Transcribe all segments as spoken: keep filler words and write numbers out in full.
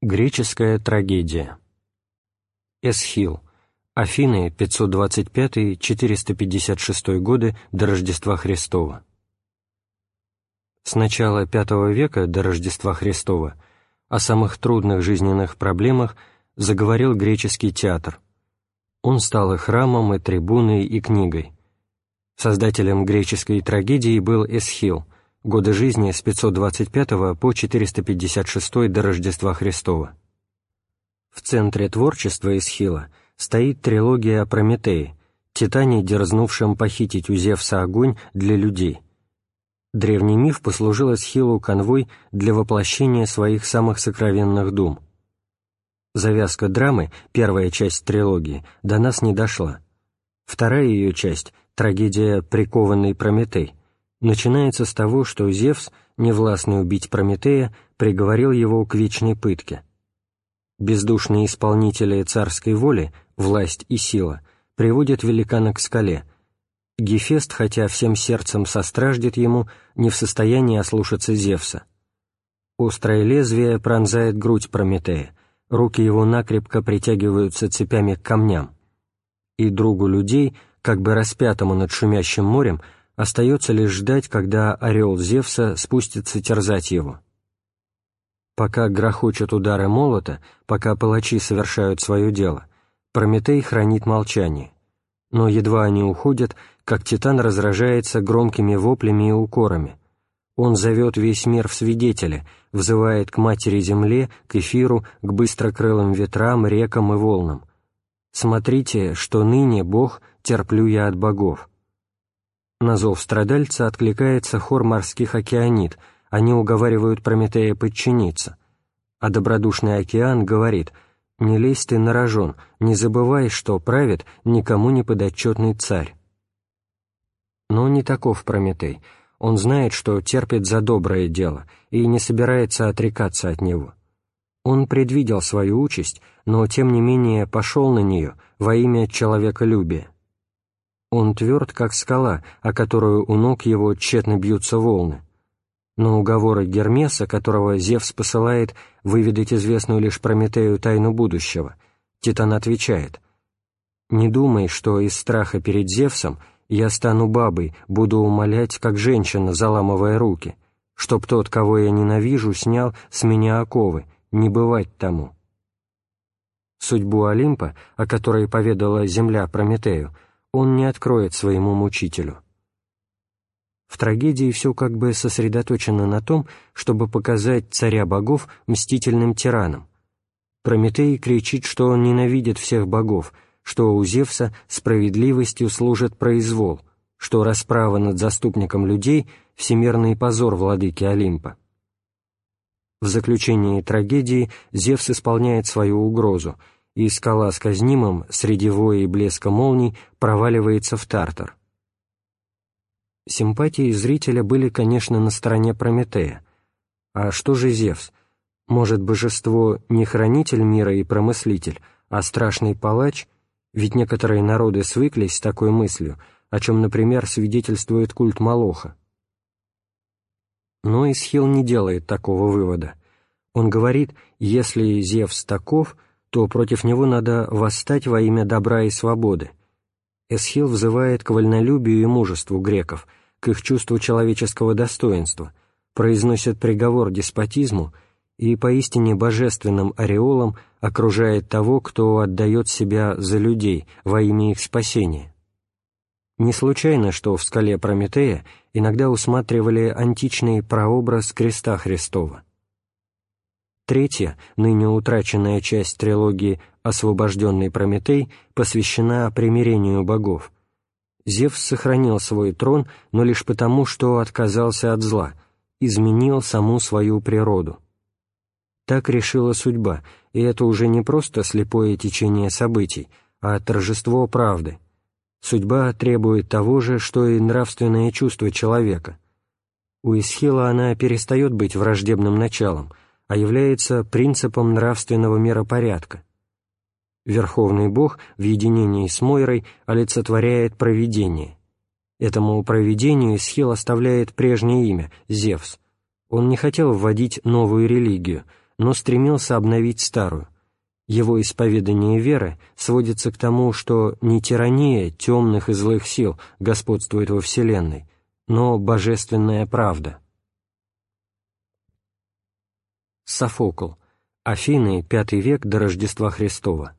Греческая трагедия. Эсхил. Афины, пятьсот двадцать пятый — четыреста пятьдесят шестой годы до Рождества Христова. С начала пятого века до Рождества Христова о самых трудных жизненных проблемах заговорил греческий театр. Он стал и храмом, и трибуной, и книгой. Создателем греческой трагедии был Эсхил, годы жизни с пятьсот двадцать пятого по четыреста пятьдесят шестой до Рождества Христова. В центре творчества Эсхила стоит трилогия о Прометее, титане, дерзнувшем похитить у Зевса огонь для людей. Древний миф послужил Эсхилу канвой для воплощения своих самых сокровенных дум. Завязка драмы, первая часть трилогии, до нас не дошла. Вторая ее часть, трагедия «Прикованный Прометей», начинается с того, что Зевс, невластный убить Прометея, приговорил его к вечной пытке. Бездушные исполнители царской воли, власть и сила, приводят великана к скале. Гефест, хотя всем сердцем состраждет ему, не в состоянии ослушаться Зевса. Острое лезвие пронзает грудь Прометея, руки его накрепко притягиваются цепями к камням. И другу людей, как бы распятому над шумящим морем, остается лишь ждать, когда орел Зевса спустится терзать его. Пока грохочут удары молота, пока палачи совершают свое дело, Прометей хранит молчание. Но едва они уходят, как Титан разражается громкими воплями и укорами. Он зовет весь мир в свидетели, взывает к матери земле, к эфиру, к быстрокрылым ветрам, рекам и волнам. «Смотрите, что ныне, Бог, терплю я от богов». На зов страдальца откликается хор морских океанид, они уговаривают Прометея подчиниться. А добродушный океан говорит: «Не лезь ты на рожон, не забывай, что правит никому не подотчетный царь». Но не таков Прометей. Он знает, что терпит за доброе дело и не собирается отрекаться от него. Он предвидел свою участь, но тем не менее пошел на нее во имя человеколюбия. Он тверд, как скала, о которую у ног его тщетно бьются волны. Но уговоры Гермеса, которого Зевс посылает выведать известную лишь Прометею тайну будущего, Титан отвечает: «Не думай, что из страха перед Зевсом я стану бабой, буду умолять, как женщина, заламывая руки, чтоб тот, кого я ненавижу, снял с меня оковы, не бывать тому». Судьбу Олимпа, о которой поведала земля Прометею, он не откроет своему мучителю. В трагедии все как бы сосредоточено на том, чтобы показать царя богов мстительным тираном. Прометей кричит, что он ненавидит всех богов, что у Зевса справедливостью служит произвол, что расправа над заступником людей — всемирный позор владыки Олимпа. В заключении трагедии Зевс исполняет свою угрозу, и скала с казнимым среди воя и блеска молний проваливается в Тартар. Симпатии зрителя были, конечно, на стороне Прометея. А что же Зевс? Может, божество не хранитель мира и промыслитель, а страшный палач? Ведь некоторые народы свыклись с такой мыслью, о чем, например, свидетельствует культ Молоха. Но Эсхил не делает такого вывода. Он говорит: если Зевс таков, то против него надо восстать во имя добра и свободы. Эсхил взывает к вольнолюбию и мужеству греков, к их чувству человеческого достоинства, произносит приговор деспотизму и поистине божественным ореолом окружает того, кто отдает себя за людей во имя их спасения. Не случайно, что в скале Прометея иногда усматривали античный прообраз креста Христова. Третья, ныне утраченная часть трилогии «Освобожденный Прометей» посвящена примирению богов. Зевс сохранил свой трон, но лишь потому, что отказался от зла, изменил саму свою природу. Так решила судьба, и это уже не просто слепое течение событий, а торжество правды. Судьба требует того же, что и нравственное чувство человека. У Эсхила она перестает быть враждебным началом, а является принципом нравственного миропорядка. Верховный Бог в единении с Мойрой олицетворяет провидение. Этому провидению Эсхил оставляет прежнее имя — Зевс. Он не хотел вводить новую религию, но стремился обновить старую. Его исповедание веры сводится к тому, что не тирания темных и злых сил господствует во Вселенной, но божественная правда. Софокл. Афины, пятый век до Рождества Христова.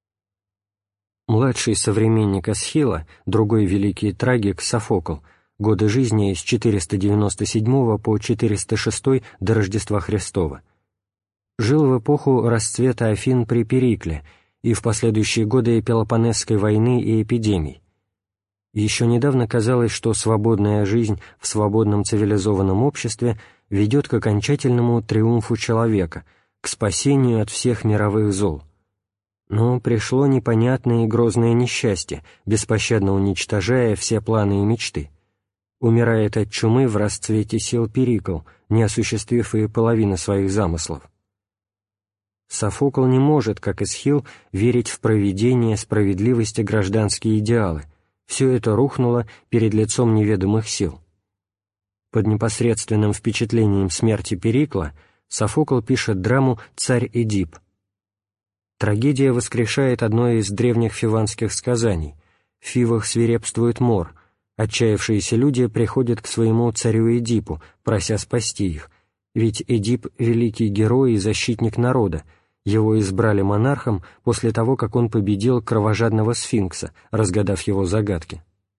Младший современник Эсхила, другой великий трагик Софокл, годы жизни с четыреста девяносто седьмого по четыреста шестой до Рождества Христова, жил в эпоху расцвета Афин при Перикле и в последующие годы Пелопоннесской войны и эпидемий. Еще недавно казалось, что свободная жизнь в свободном цивилизованном обществе ведет к окончательному триумфу человека, к спасению от всех мировых зол. Но пришло непонятное и грозное несчастье, беспощадно уничтожая все планы и мечты. Умирает от чумы в расцвете сил Перикл, не осуществив и половины своих замыслов. Софокл не может, как Эсхил, верить в провидение, справедливость и гражданские идеалы. Все это рухнуло перед лицом неведомых сил. Под непосредственным впечатлением смерти Перикла Софокл пишет драму «Царь Эдип». Трагедия воскрешает одно из древних фиванских сказаний. В Фивах свирепствует мор. Отчаявшиеся люди приходят к своему царю Эдипу, прося спасти их, ведь Эдип — великий герой и защитник народа. Его избрали монархом после того, как он победил кровожадного сфинкса, разгадав его загадки.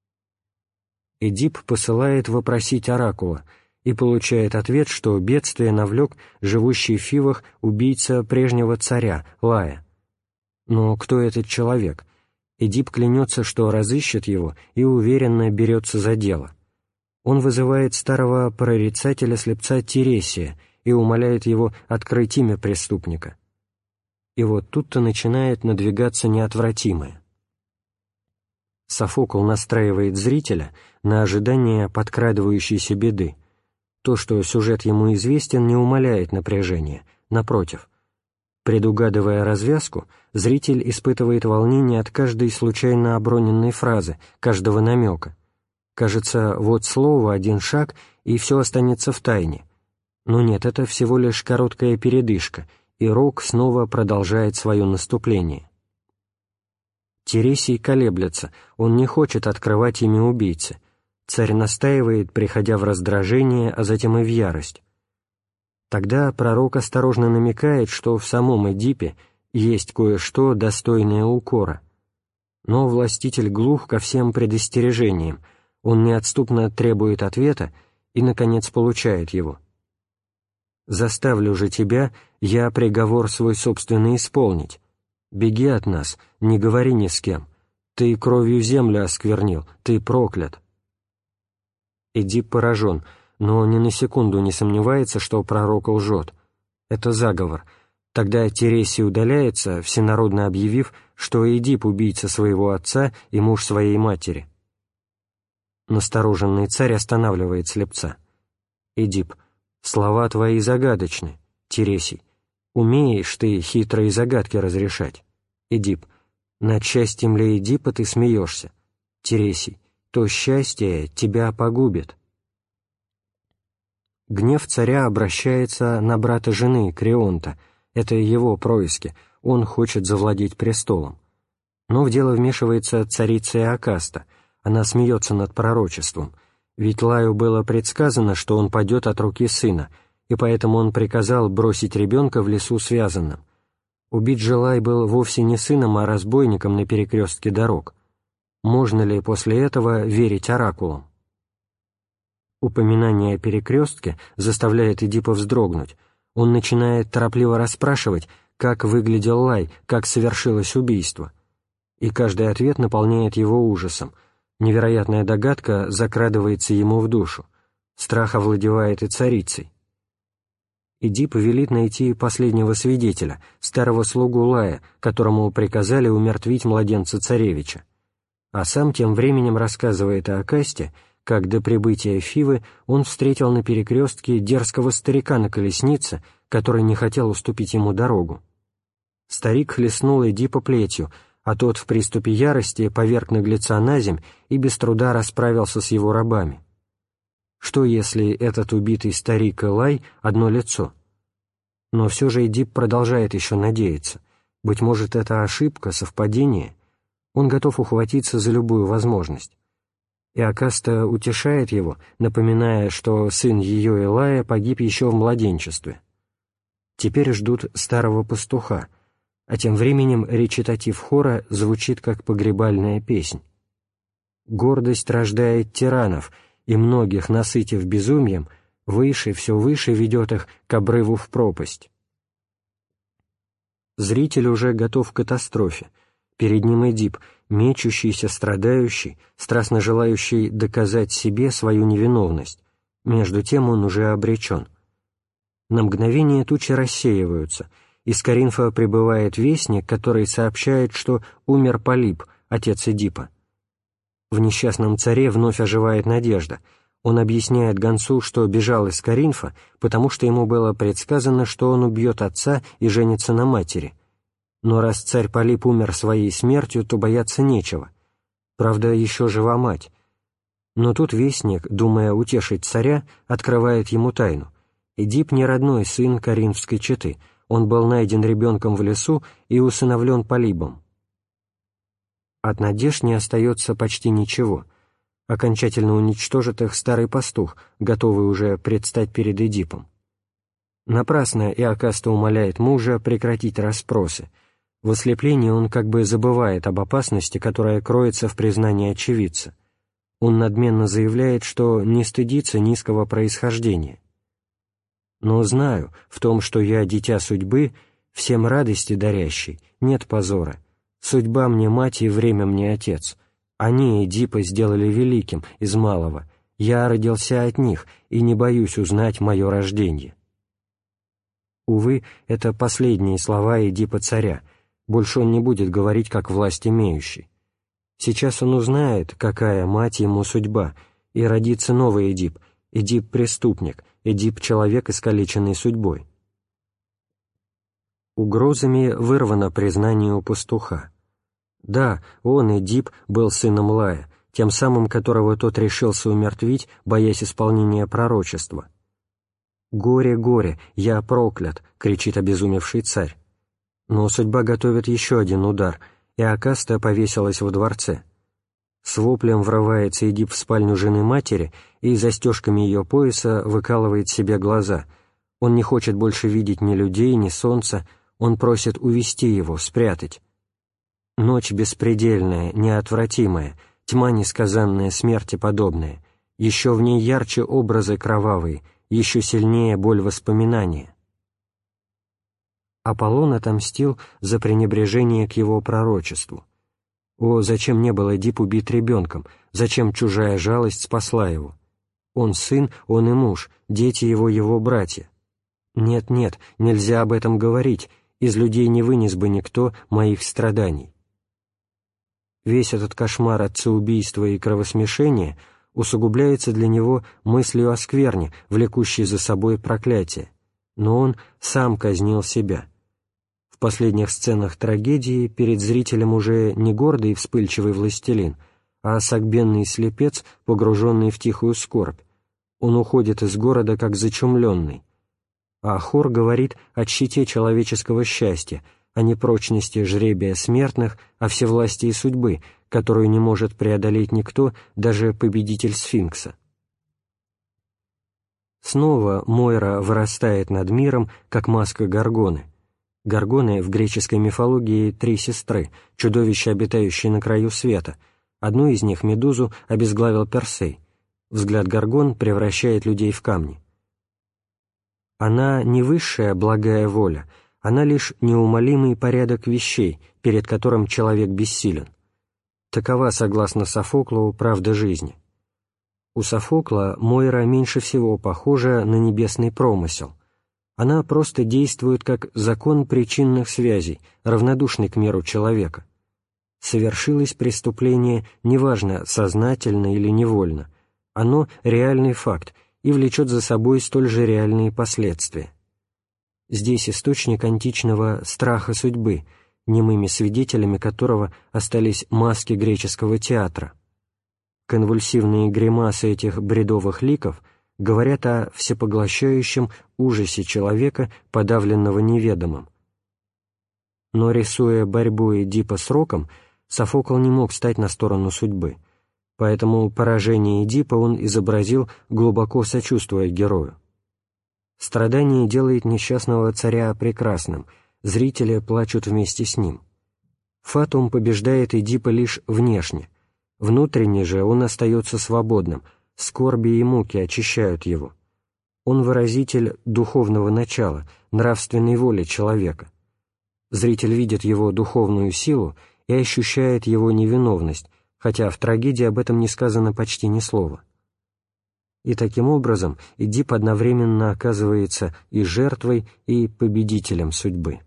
Эдип посылает вопросить оракула и получает ответ, что бедствие навлек живущий в Фивах убийца прежнего царя, Лая. Но кто этот человек? Эдип клянется, что разыщет его и уверенно берется за дело. Он вызывает старого прорицателя-слепца Тересия и умоляет его открыть имя преступника. И вот тут-то начинает надвигаться неотвратимое. Софокл настраивает зрителя на ожидание подкрадывающейся беды. То, что сюжет ему известен, не умаляет напряжения, напротив. Предугадывая развязку, зритель испытывает волнение от каждой случайно оброненной фразы, каждого намека. Кажется, вот слово, один шаг, и все останется в тайне. Но нет, это всего лишь короткая передышка, и Рок снова продолжает свое наступление. Тересий колеблется, он не хочет открывать имя убийцы. Царь настаивает, приходя в раздражение, а затем и в ярость. Тогда пророк осторожно намекает, что в самом Эдипе есть кое-что, достойное укора. Но властитель глух ко всем предостережениям, он неотступно требует ответа и, наконец, получает его. «Заставлю же тебя, я приговор свой собственный исполнить. Беги от нас, не говори ни с кем. Ты кровью землю осквернил, ты проклят». Эдип поражен, но ни на секунду не сомневается, что пророк лжет. Это заговор. Тогда Тересий удаляется, всенародно объявив, что Эдип — убийца своего отца и муж своей матери. Настороженный царь останавливает слепца. «Эдип, слова твои загадочны. Тересий, умеешь ты хитрые загадки разрешать. Эдип, над счастьем ли Эдипа ты смеешься? Тересий, то счастье тебя погубит». Гнев царя обращается на брата жены, Креонта. Это его происки, он хочет завладеть престолом. Но в дело вмешивается царица Иокаста. Она смеется над пророчеством, ведь Лаю было предсказано, что он падет от руки сына, и поэтому он приказал бросить ребенка в лесу связанным. Убит же Лай был вовсе не сыном, а разбойником на перекрестке дорог. Можно ли после этого верить оракулам? Упоминание о перекрестке заставляет Эдипа вздрогнуть. Он начинает торопливо расспрашивать, как выглядел Лай, как совершилось убийство. И каждый ответ наполняет его ужасом. Невероятная догадка закрадывается ему в душу. Страх овладевает и царицей. Эдип велит найти последнего свидетеля, старого слугу Лая, которому приказали умертвить младенца царевича. А сам тем временем рассказывает о Акасте, как до прибытия Фивы он встретил на перекрестке дерзкого старика на колеснице, который не хотел уступить ему дорогу. Старик хлестнул Эдипа плетью, а тот в приступе ярости поверг наглеца на земь и без труда расправился с его рабами. Что, если этот убитый старик и Лай — одно лицо? Но все же Эдип продолжает еще надеяться. Быть может, это ошибка, совпадение? Он готов ухватиться за любую возможность. И Иокаста утешает его, напоминая, что сын ее Илая погиб еще в младенчестве. Теперь ждут старого пастуха, а тем временем речитатив хора звучит как погребальная песнь. «Гордость рождает тиранов, и многих, насытив безумием, выше, все выше ведет их к обрыву в пропасть». Зритель уже готов к катастрофе. Перед ним Эдип, мечущийся, страдающий, страстно желающий доказать себе свою невиновность. Между тем он уже обречен. На мгновение тучи рассеиваются. Из Коринфа прибывает вестник, который сообщает, что умер Полип, отец Эдипа. В несчастном царе вновь оживает надежда. Он объясняет гонцу, что бежал из Коринфа, потому что ему было предсказано, что он убьет отца и женится на матери. Но раз царь Полип умер своей смертью, то бояться нечего. Правда, еще жива мать. Но тут вестник, думая утешить царя, открывает ему тайну. Эдип не родной сын коринфской четы, он был найден ребенком в лесу и усыновлен Полибом. От надежд не остается почти ничего. Окончательно уничтожит их старый пастух, готовый уже предстать перед Эдипом. Напрасно Иокаста умоляет мужа прекратить расспросы. В ослеплении он как бы забывает об опасности, которая кроется в признании очевидца. Он надменно заявляет, что не стыдится низкого происхождения. «Но знаю, в том, что я дитя судьбы, всем радости дарящий, нет позора. Судьба мне мать и время мне отец. Они Эдипа сделали великим из малого. Я родился от них и не боюсь узнать мое рождение». Увы, это последние слова Эдипа царя. Больше он не будет говорить как власть имеющий. Сейчас он узнает, какая мать ему судьба, и родится новый Эдип, Эдип-преступник, Эдип-человек, искалеченный судьбой. Угрозами вырвано признание у пастуха. Да, он, Эдип, был сыном Лая, тем самым которого тот решился умертвить, боясь исполнения пророчества. «Горе, горе, я проклят!» — кричит обезумевший царь. Но судьба готовит еще один удар, и Иокаста повесилась во дворце. С воплем врывается Эдип в спальню жены матери и застежками ее пояса выкалывает себе глаза. Он не хочет больше видеть ни людей, ни солнца, он просит увести его, спрятать. Ночь беспредельная, неотвратимая, тьма несказанная, смерти подобная, еще в ней ярче образы кровавые, еще сильнее боль воспоминания. Аполлон отомстил за пренебрежение к его пророчеству. О, зачем не был Эдип убит ребенком, зачем чужая жалость спасла его? Он сын, он и муж, дети его его братья. Нет-нет, нельзя об этом говорить, из людей не вынес бы никто моих страданий. Весь этот кошмар отцеубийства и кровосмешения усугубляется для него мыслью о скверне, влекущей за собой проклятие, но он сам казнил себя. В последних сценах трагедии перед зрителем уже не гордый и вспыльчивый властелин, а согбенный слепец, погруженный в тихую скорбь. Он уходит из города как зачумленный. А хор говорит о тщете человеческого счастья, о непрочности жребия смертных, о всевластии судьбы, которую не может преодолеть никто, даже победитель сфинкса. Снова Мойра вырастает над миром, как маска Горгоны. Горгоны в греческой мифологии три сестры, чудовища, обитающие на краю света. Одну из них, Медузу, обезглавил Персей. Взгляд Горгон превращает людей в камни. Она не высшая благая воля, она лишь неумолимый порядок вещей, перед которым человек бессилен. Такова, согласно Софоклу, правда жизни. У Софокла Мойра меньше всего похожа на небесный промысел. Она просто действует как закон причинных связей, равнодушный к миру человека. Совершилось преступление, неважно, сознательно или невольно. Оно — реальный факт и влечет за собой столь же реальные последствия. Здесь источник античного страха судьбы, немыми свидетелями которого остались маски греческого театра. Конвульсивные гримасы этих бредовых ликов говорят о всепоглощающем ужасе человека, подавленного неведомым. Но, рисуя борьбу Эдипа с Роком, Софокл не мог стать на сторону судьбы, поэтому поражение Эдипа он изобразил, глубоко сочувствуя герою. Страдание делает несчастного царя прекрасным, зрители плачут вместе с ним. Фатум побеждает Эдипа лишь внешне, внутренне же он остается свободным, скорби и муки очищают его. Он выразитель духовного начала, нравственной воли человека. Зритель видит его духовную силу и ощущает его невиновность, хотя в трагедии об этом не сказано почти ни слова. И таким образом Эдип одновременно оказывается и жертвой, и победителем судьбы.